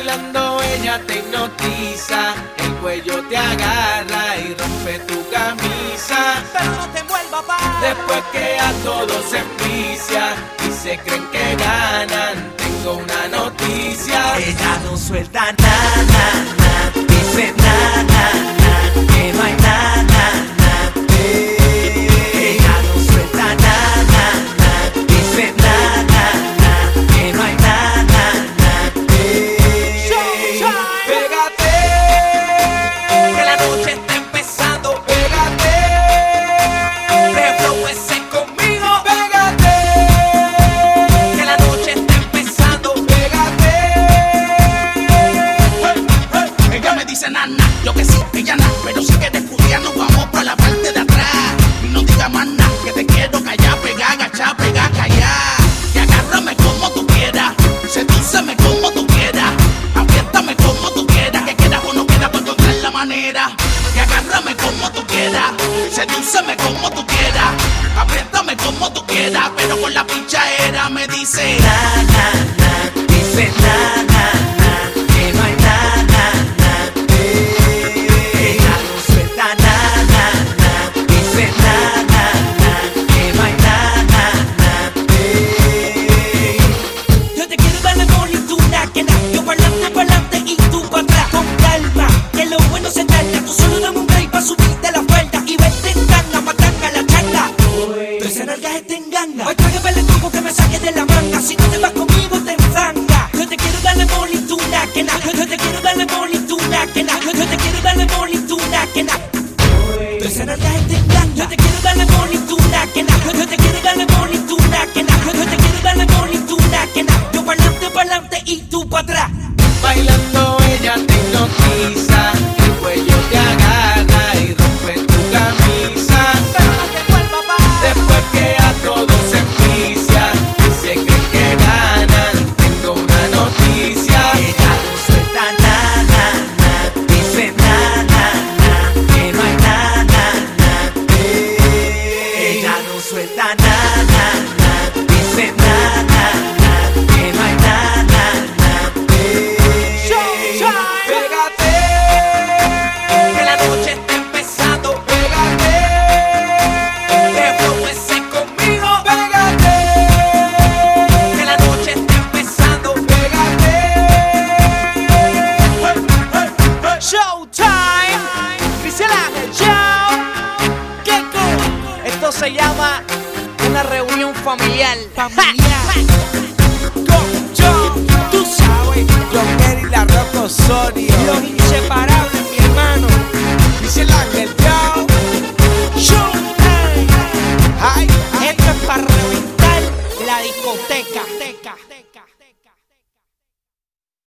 Bailando ella te hipnotiza, el cuello te agarra y rompe tu camisa. Pero no te envuelva, pa. Después que a todos se envicia y se creen que ganan, tengo una noticia. Ella no suelta nada, dice nada, que no hay nada. Ella no suelta nada, dice nada, que no hay nada. Pégate, Que la noche está empezando. pégate, Reflóese conmigo. pégate, Que la noche está empezando. pégate. Ella me dice nana, yo que sí, ella nada. Pero si quieres estudiar nos vamos para la parte de atrás. Y no digas más nada, que te quiero callar, pegar, agachar, pegar, callar. Y agárrame como tú quieras, sedúceme como tú quieras, apriétame como tú quieras, que quieras o no quieras por encontrar la manera. Y agárrame como tú quieras, sedúceme como tú quieras, apriétame como tú quieras, pero con la pichadera me dice Nada, dice nada, que no hay nada. Ella no suelta nada, dice nada, que no hay nada. Yo te quiero darle bonituna, que nada, yo pa'lante y tú pa' atrás. Con calma, que lo bueno se tarda. Tú solo dame un break pa' subirte la falda y verte en tanga, matanga la changa. Tú esa nalga te enganga. Hoy trágame el truco que me saque de la manga. Si no te vas conmigo te enfanga. Yo te quiero darle bonituna, que nada. Yo te quiero darle bonituna, que nada. Yo te quiero darle bonituna, que nada. Tú esa nalga te enganga. Yo te quiero darle bonituna, que nada. Yo te quiero darle bonituna, que nada. Yo te quiero darle bonituna, que nada. Yo pa'lante y tú pa' atrás. Bailando ella te hipnotiza, el cuello te agarra y rompe tu camisa. Pero no te envuelva, pa. Después que a todos se envicia y se creen que ganan, tengo una noticia. Ella no suelta nada, dice nada, que no hay nada. Ella no suelta nada, dice nada, que no hay nada. Pégate, Que la noche está empezando. pégate, Reflóese conmigo. pégate, Que la noche está empezando. pégate. Showtime. Cristian Ángel Show. ¡Qué cool! Esto se llama una reunión familiar. Con John, tú sabes, John Kerry, la Rocco Osorio, Los inseparables, mi hermano. dice el ángel, yo, Showtime. ay, ay. Esto es para reventar la discoteca.